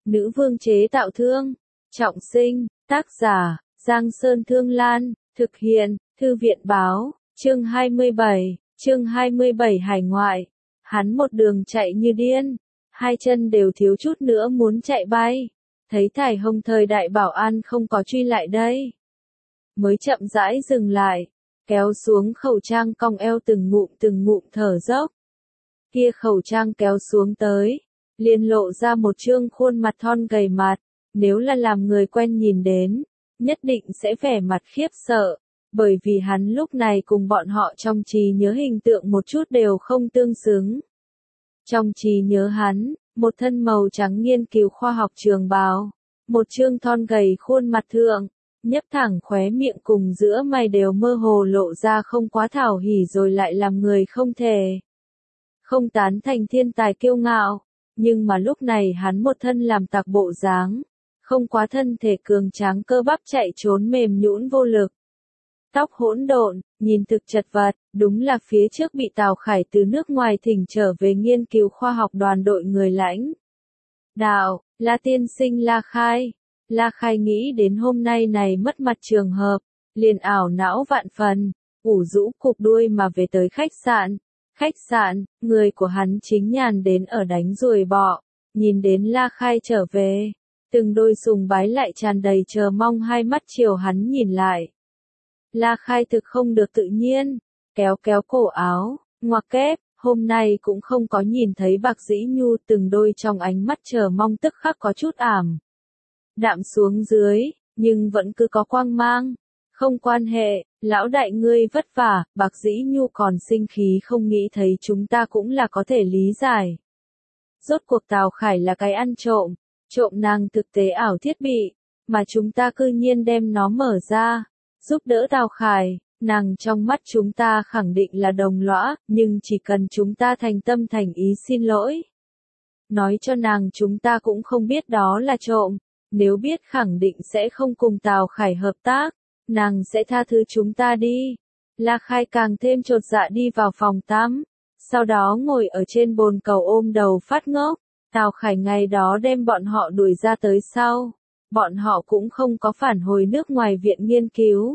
Nữ vương chế tạo thương. Trọng sinh, tác giả, Giang Sơn Thương Lan, thực hiện, Thư viện báo, chương 27 hải ngoại. Hắn một đường chạy như điên, hai chân đều thiếu chút nữa muốn chạy bay. Thấy Thải Hồng thời đại bảo an không có truy lại đây. Mới chậm rãi dừng lại, kéo xuống khẩu trang cong eo từng ngụm thở dốc. Kia khẩu trang kéo xuống tới, liền lộ ra một trương khuôn mặt thon gầy mặt, nếu là làm người quen nhìn đến, nhất định sẽ vẻ mặt khiếp sợ, bởi vì hắn lúc này cùng bọn họ trong trí nhớ hình tượng một chút đều không tương xứng. Trong trí nhớ hắn, một thân màu trắng nghiên cứu khoa học trường bào, một trương thon gầy khuôn mặt thượng, nhấp thẳng khóe miệng cùng giữa mày đều mơ hồ lộ ra không quá thảo hỉ rồi lại làm người không thể không tán thành thiên tài kiêu ngạo, nhưng mà lúc này hắn một thân làm tặc bộ dáng, không quá thân thể cường tráng cơ bắp chạy trốn mềm nhũn vô lực. Tóc hỗn độn, nhìn thực chật vật, đúng là phía trước bị Tào Khải từ nước ngoài thỉnh trở về nghiên cứu khoa học đoàn đội người lãnh đạo, La tiên sinh La Khai. La Khai nghĩ đến hôm nay này mất mặt trường hợp, liền ảo não vạn phần, ủ rũ cụp đuôi mà về tới khách sạn. Khách sạn, người của hắn chính nhàn đến ở đánh ruồi bọ, nhìn đến La Khai trở về, từng đôi sùng bái lại tràn đầy chờ mong hai mắt chiều hắn nhìn lại. La Khai thực không được tự nhiên, kéo cổ áo, ngoặc kép, hôm nay cũng không có nhìn thấy Bạc Dĩ Nhu, từng đôi trong ánh mắt chờ mong tức khắc có chút ảm đạm xuống dưới, nhưng vẫn cứ có quang mang. Không quan hệ, lão đại ngươi vất vả, Bạc Dĩ Nhu còn sinh khí không nghĩ thấy chúng ta cũng là có thể lý giải. Rốt cuộc Tào Khải là cái ăn trộm, trộm nàng thực tế ảo thiết bị, mà chúng ta cư nhiên đem nó mở ra, giúp đỡ Tào Khải, nàng trong mắt chúng ta khẳng định là đồng lõa, nhưng chỉ cần chúng ta thành tâm thành ý xin lỗi. Nói cho nàng chúng ta cũng không biết đó là trộm, nếu biết khẳng định sẽ không cùng Tào Khải hợp tác. Nàng sẽ tha thứ chúng ta đi. La Khai càng thêm chột dạ đi vào phòng tắm, sau đó ngồi ở trên bồn cầu ôm đầu phát ngốc. Tào Khải ngày đó đem bọn họ đuổi ra tới sau, bọn họ cũng không có phản hồi nước ngoài viện nghiên cứu,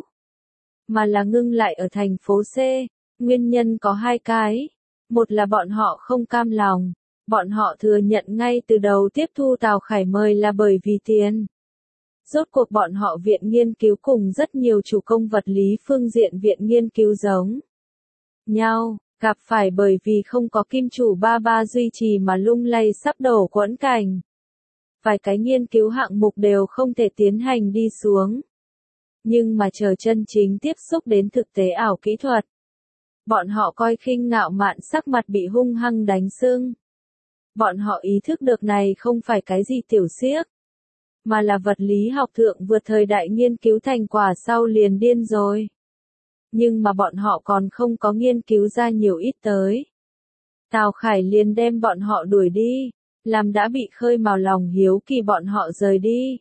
mà là ngưng lại ở thành phố C. Nguyên nhân có hai cái, một là bọn họ không cam lòng, bọn họ thừa nhận ngay từ đầu tiếp thu Tào Khải mời là bởi vì tiền. Rốt cuộc bọn họ viện nghiên cứu cùng rất nhiều chủ công vật lý phương diện viện nghiên cứu giống nhau, gặp phải bởi vì không có kim chủ ba duy trì mà lung lay sắp đổ quẫn cảnh. Vài cái nghiên cứu hạng mục đều không thể tiến hành đi xuống. Nhưng mà chờ chân chính tiếp xúc đến thực tế ảo kỹ thuật, bọn họ coi khinh ngạo mạn sắc mặt bị hung hăng đánh sưng. Bọn họ ý thức được này không phải cái gì tiểu xiếc, mà là vật lý học thượng vượt thời đại nghiên cứu thành quả sau liền điên rồi. Nhưng mà bọn họ còn không có nghiên cứu ra nhiều ít tới. Tào Khải liền đem bọn họ đuổi đi, làm đã bị khơi mào lòng hiếu kỳ bọn họ rời đi.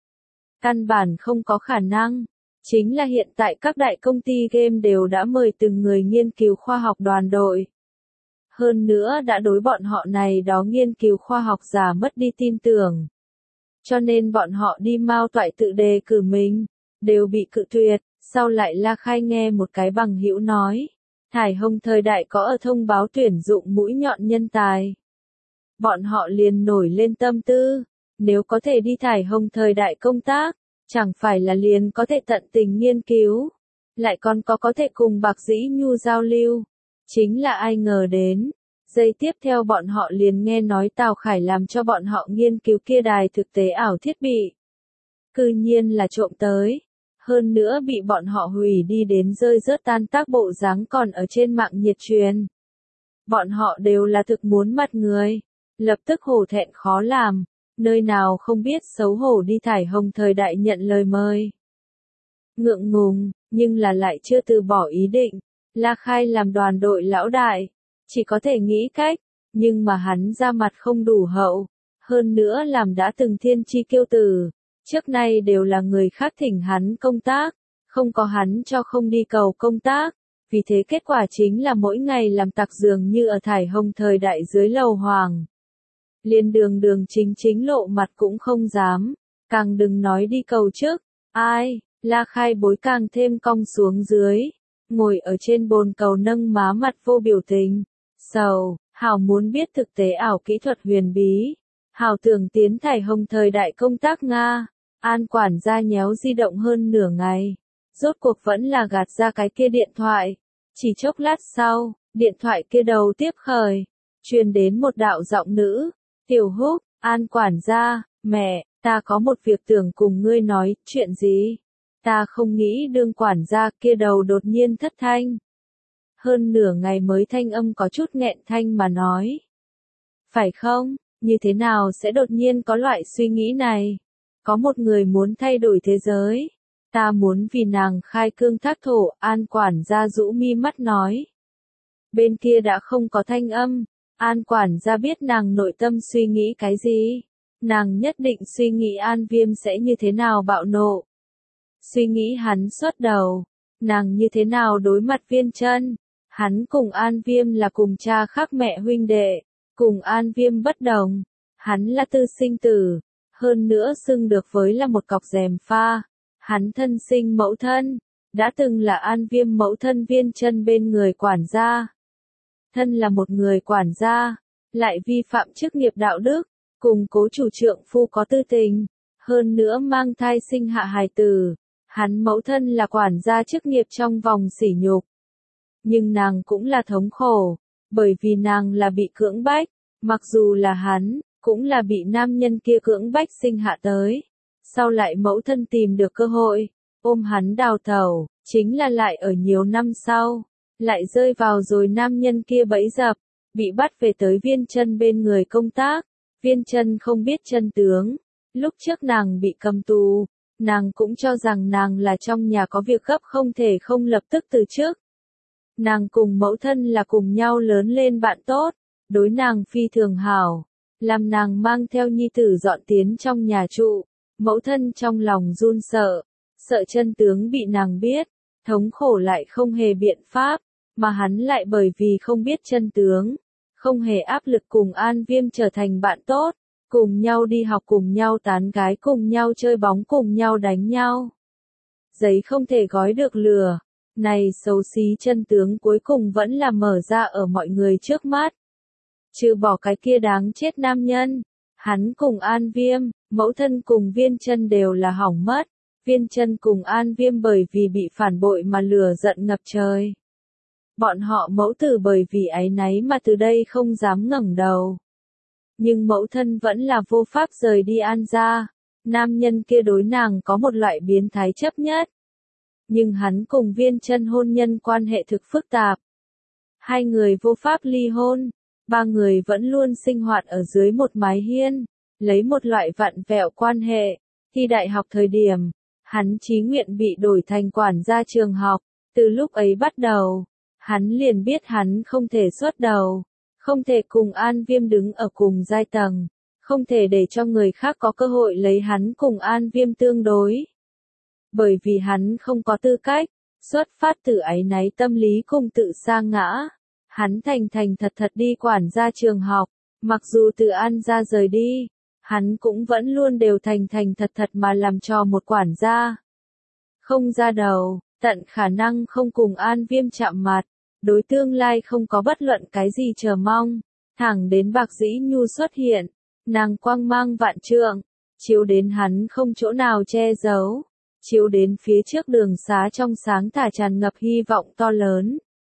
Căn bản không có khả năng, chính là hiện tại các đại công ty game đều đã mời từng người nghiên cứu khoa học đoàn đội. Hơn nữa đã đối bọn họ này đó nghiên cứu khoa học giả mất đi tin tưởng. Cho nên bọn họ đi Mao Toại tự đề cử mình, đều bị cự tuyệt. Sau lại La Khai nghe một cái bằng hữu nói, Thải Hồng thời đại có ở thông báo tuyển dụng mũi nhọn nhân tài. Bọn họ liền nổi lên tâm tư, nếu có thể đi Thải Hồng thời đại công tác, chẳng phải là liền có thể tận tình nghiên cứu, lại còn có thể cùng Bạc Dĩ Nhu giao lưu. Chính là ai ngờ đến. Giây tiếp theo bọn họ liền nghe nói Tào Khải làm cho bọn họ nghiên cứu kia đài thực tế ảo thiết bị. Cư nhiên là trộm tới. Hơn nữa bị bọn họ hủy đi đến rơi rớt tan tác bộ dáng còn ở trên mạng nhiệt truyền. Bọn họ đều là thực muốn mặt người. Lập tức hổ thẹn khó làm. Nơi nào không biết xấu hổ đi Thải Hồng thời đại nhận lời mời. Ngượng ngùng, nhưng là lại chưa từ bỏ ý định. La Khai làm đoàn đội lão đại. Chỉ có thể nghĩ cách, nhưng mà hắn ra mặt không đủ hậu, hơn nữa làm đã từng thiên chi kiêu tử, trước nay đều là người khác thỉnh hắn công tác, không có hắn cho không đi cầu công tác, vì thế kết quả chính là mỗi ngày làm tặc dường như ở Thải Hồng thời đại dưới lầu hoàng. liền đường đường chính chính lộ mặt cũng không dám, càng đừng nói đi cầu chức. Ai, La Khai Bối càng thêm cong xuống dưới, ngồi ở trên bồn cầu nâng má mặt vô biểu tình, sầu, hảo muốn biết thực tế ảo kỹ thuật huyền bí, hảo tưởng tiến thải hồng thời đại công tác Nga. An quản gia nhéo di động hơn nửa ngày, rốt cuộc vẫn là gạt ra cái kia điện thoại. Chỉ chốc lát sau, điện thoại kia đầu tiếp khởi, truyền đến một đạo giọng nữ, Tiểu Húc, An quản gia, mẹ, ta có một việc tưởng cùng ngươi nói, chuyện gì? Ta không nghĩ đương quản gia kia đầu đột nhiên thất thanh. Hơn nửa ngày mới thanh âm có chút nghẹn thanh mà nói. Phải không, như thế nào sẽ đột nhiên có loại suy nghĩ này? Có một người muốn thay đổi thế giới. Ta muốn vì nàng khai cương thác thổ, An quản gia rũ mi mắt nói. Bên kia đã không có thanh âm, An quản gia biết nàng nội tâm suy nghĩ cái gì. Nàng nhất định suy nghĩ An Viêm sẽ như thế nào bạo nộ. Suy nghĩ hắn xuất đầu, nàng như thế nào đối mặt Viên Chân. Hắn cùng An Viêm là cùng cha khác mẹ huynh đệ, cùng An Viêm bất đồng. Hắn là tư sinh tử, hơn nữa xưng được với là một cọc rèm pha. Hắn thân sinh mẫu thân, đã từng là An Viêm mẫu thân Viên Chân bên người quản gia. Thân là một người quản gia, lại vi phạm chức nghiệp đạo đức, cùng cố chủ trượng phu có tư tình, hơn nữa mang thai sinh hạ hài tử. Hắn mẫu thân là quản gia chức nghiệp trong vòng sỉ nhục. Nhưng nàng cũng là thống khổ, bởi vì nàng là bị cưỡng bách, mặc dù là hắn, cũng là bị nam nhân kia cưỡng bách sinh hạ tới. Sau lại mẫu thân tìm được cơ hội, ôm hắn đào tẩu, chính là lại ở nhiều năm sau, lại rơi vào rồi nam nhân kia bẫy dập, bị bắt về tới Viên Chân bên người công tác. Viên Chân không biết chân tướng, lúc trước nàng bị cầm tù, nàng cũng cho rằng nàng là trong nhà có việc gấp không thể không lập tức từ chức. Nàng cùng mẫu thân là cùng nhau lớn lên bạn tốt, đối nàng phi thường hảo, làm nàng mang theo nhi tử dọn tiến trong nhà trụ. Mẫu thân trong lòng run sợ, sợ chân tướng bị nàng biết, thống khổ lại không hề biện pháp, mà hắn lại bởi vì không biết chân tướng, không hề áp lực cùng An Viêm trở thành bạn tốt, cùng nhau đi học, cùng nhau tán gái, cùng nhau chơi bóng, cùng nhau đánh nhau. Giấy không thể gói được lửa, này xấu xí chân tướng cuối cùng vẫn là mở ra ở mọi người trước mắt. Trừ bỏ cái kia đáng chết nam nhân, hắn cùng An Viêm, mẫu thân cùng Viên Chân đều là hỏng mất. Viên Chân cùng An Viêm bởi vì bị phản bội mà lửa giận ngập trời. Bọn họ mẫu tử bởi vì áy náy mà từ đây không dám ngẩng đầu. Nhưng mẫu thân vẫn là vô pháp rời đi An gia. Nam nhân kia đối nàng có một loại biến thái chấp nhất. Nhưng hắn cùng Viên Chân hôn nhân quan hệ thực phức tạp. Hai người vô pháp ly hôn. Ba người vẫn luôn sinh hoạt ở dưới một mái hiên, lấy một loại vặn vẹo quan hệ. Thi đại học thời điểm, hắn chí nguyện bị đổi thành quản gia trường học. Từ lúc ấy bắt đầu, hắn liền biết hắn không thể xuất đầu, không thể cùng An Viêm đứng ở cùng giai tầng, không thể để cho người khác có cơ hội lấy hắn cùng An Viêm tương đối. Bởi vì hắn không có tư cách, xuất phát từ áy náy tâm lý cùng tự sa ngã. Hắn thành thật thật đi quản gia trường học, mặc dù từ An gia rời đi, hắn cũng vẫn luôn đều thành thật thật mà làm cho một quản gia. Không ra đầu, tận khả năng không cùng An Viêm chạm mặt, đối tương lai không có bất luận cái gì chờ mong, thẳng đến Bạc Dĩ Nhu xuất hiện, nàng quang mang vạn trượng, chiếu đến hắn không chỗ nào che giấu, chiếu đến phía trước đường xá trong sáng thả tràn ngập hy vọng to lớn.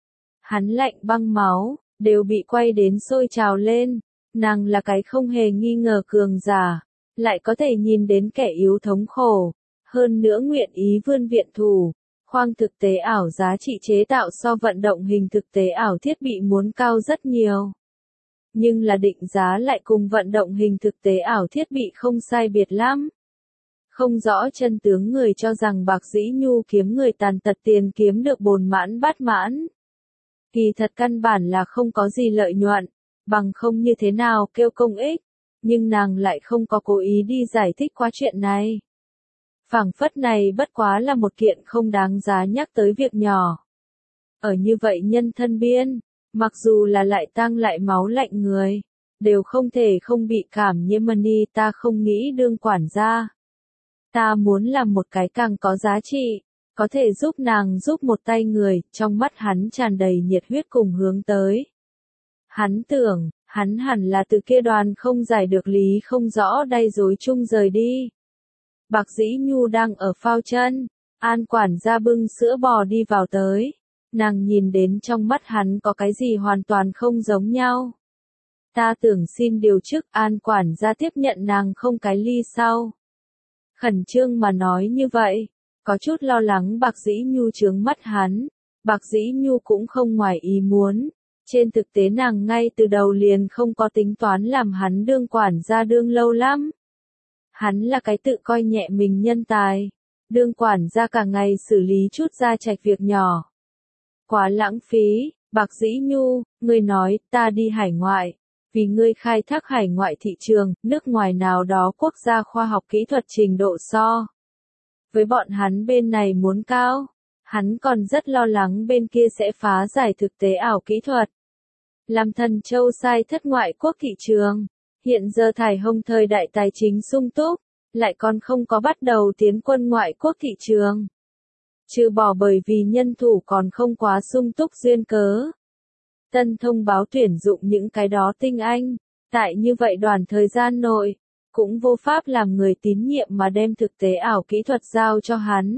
Hắn lạnh băng máu, đều bị quay đến sôi trào lên, nàng là cái không hề nghi ngờ cường giả, lại có thể nhìn đến kẻ yếu thống khổ, hơn nữa nguyện ý vươn viện thủ. Khoang thực tế ảo giá trị chế tạo so vận động hình thực tế ảo thiết bị muốn cao rất nhiều. Nhưng là định giá lại cùng vận động hình thực tế ảo thiết bị không sai biệt lắm. Không rõ chân tướng người cho rằng Bạc Dĩ Nhu kiếm người tàn tật tiền kiếm được bồn mãn bát mãn. Kỳ thật căn bản là không có gì lợi nhuận, bằng không như thế nào kêu công ích, nhưng nàng lại không có cố ý đi giải thích qua chuyện này. Phảng phất này bất quá là một kiện không đáng giá nhắc tới việc nhỏ. Ở như vậy nhân thân biên, mặc dù là lại tang lại máu lạnh người, đều không thể không bị cảm nhiễm money, ta không nghĩ đương quản gia. Ta muốn làm một cái càng có giá trị, có thể giúp nàng giúp một tay người, trong mắt hắn tràn đầy nhiệt huyết cùng hướng tới. Hắn tưởng, hắn hẳn là từ kia đoàn không giải được lý không rõ đay rối chung rời đi. Bạc Dĩ Nhu đang ở phao chân, An quản gia bưng sữa bò đi vào tới. Nàng nhìn đến trong mắt hắn có cái gì hoàn toàn không giống nhau. Ta tưởng xin điều chức, An quản gia tiếp nhận nàng không cái ly sau. Khẩn trương mà nói như vậy, có chút lo lắng Bạc Dĩ Nhu chướng mắt hắn. Bạc Dĩ Nhu cũng không ngoài ý muốn. Trên thực tế nàng ngay từ đầu liền không có tính toán làm hắn đương quản gia đương lâu lắm. Hắn là cái tự coi nhẹ mình nhân tài. Đương quản gia cả ngày xử lý chút gia trạch việc nhỏ. Quá lãng phí. Bạc Dĩ Nhu, ngươi nói, ta đi hải ngoại. Vì ngươi khai thác hải ngoại thị trường, nước ngoài nào đó quốc gia khoa học kỹ thuật trình độ so. Với bọn hắn bên này muốn cao. Hắn còn rất lo lắng bên kia sẽ phá giải thực tế ảo kỹ thuật. Làm Thần Châu sai thất ngoại quốc thị trường. Hiện giờ Thải Hồng thời đại tài chính sung túc, lại còn không có bắt đầu tiến quân ngoại quốc thị trường. Trừ bỏ bởi vì nhân thủ còn không quá sung túc duyên cớ. Tân thông báo tuyển dụng những cái đó tinh anh, tại như vậy đoàn thời gian nội, cũng vô pháp làm người tín nhiệm mà đem thực tế ảo kỹ thuật giao cho hắn.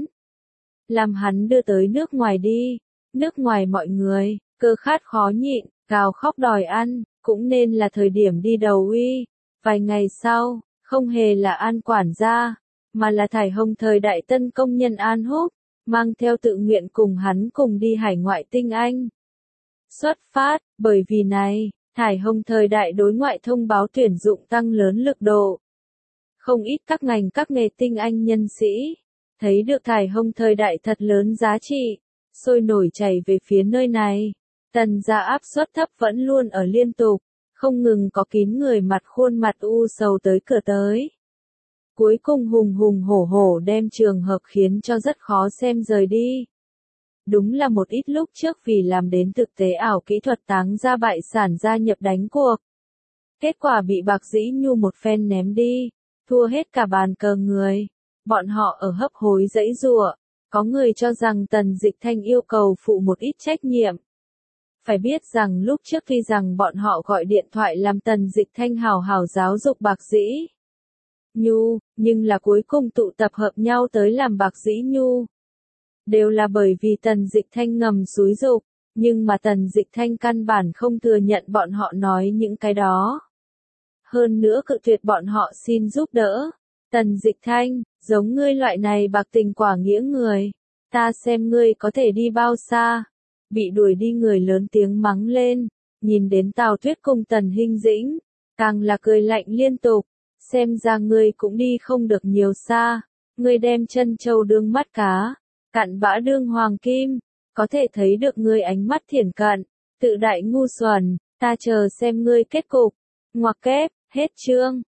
Làm hắn đưa tới nước ngoài đi, nước ngoài mọi người, cơ khát khó nhịn, gào khóc đòi ăn, cũng nên là thời điểm đi đầu uy. Vài ngày sau, không hề là An quản gia, mà là Thải Hồng thời đại tân công nhân An Húc, mang theo tự nguyện cùng hắn cùng đi hải ngoại tinh anh. Xuất phát, bởi vì này, Thải Hồng thời đại đối ngoại thông báo tuyển dụng tăng lớn lực độ. Không ít các ngành các nghề tinh anh nhân sĩ, thấy được Thải Hồng thời đại thật lớn giá trị, sôi nổi chảy về phía nơi này. Tần gia áp suất thấp vẫn luôn ở liên tục, không ngừng có kín người mặt khuôn mặt u sầu tới cửa tới. Cuối cùng hùng hùng hổ hổ đem trường hợp khiến cho rất khó xem rời đi. Đúng là một ít lúc trước vì làm đến thực tế ảo kỹ thuật táng ra bại sản gia nhập đánh cuộc. Kết quả bị Bạc Dĩ Nhu một phen ném đi, thua hết cả bàn cờ người. Bọn họ ở hấp hối giãy giụa, có người cho rằng Tần Dịch Thanh yêu cầu phụ một ít trách nhiệm. Phải biết rằng lúc trước khi rằng bọn họ gọi điện thoại làm Tần Dịch Thanh hào hào giáo dục Bạc Dĩ Nhu, nhưng là cuối cùng tụ tập hợp nhau tới làm Bạc Dĩ Nhu. Đều là bởi vì Tần Dịch Thanh ngầm xúi giục, nhưng mà Tần Dịch Thanh căn bản không thừa nhận bọn họ nói những cái đó. Hơn nữa cự tuyệt bọn họ xin giúp đỡ. Tần Dịch Thanh, giống ngươi loại này bạc tình quả nghĩa người, ta xem ngươi có thể đi bao xa. Bị đuổi đi người lớn tiếng mắng lên, nhìn đến Tào Thuyết cùng Tần Hinh Dĩnh, càng là cười lạnh liên tục, xem ra ngươi cũng đi không được nhiều xa, ngươi đem chân châu đương mắt cá, cặn bã đương hoàng kim, có thể thấy được ngươi ánh mắt thiển cận, tự đại ngu xuẩn, ta chờ xem ngươi kết cục. Ngoặc kép, hết chương.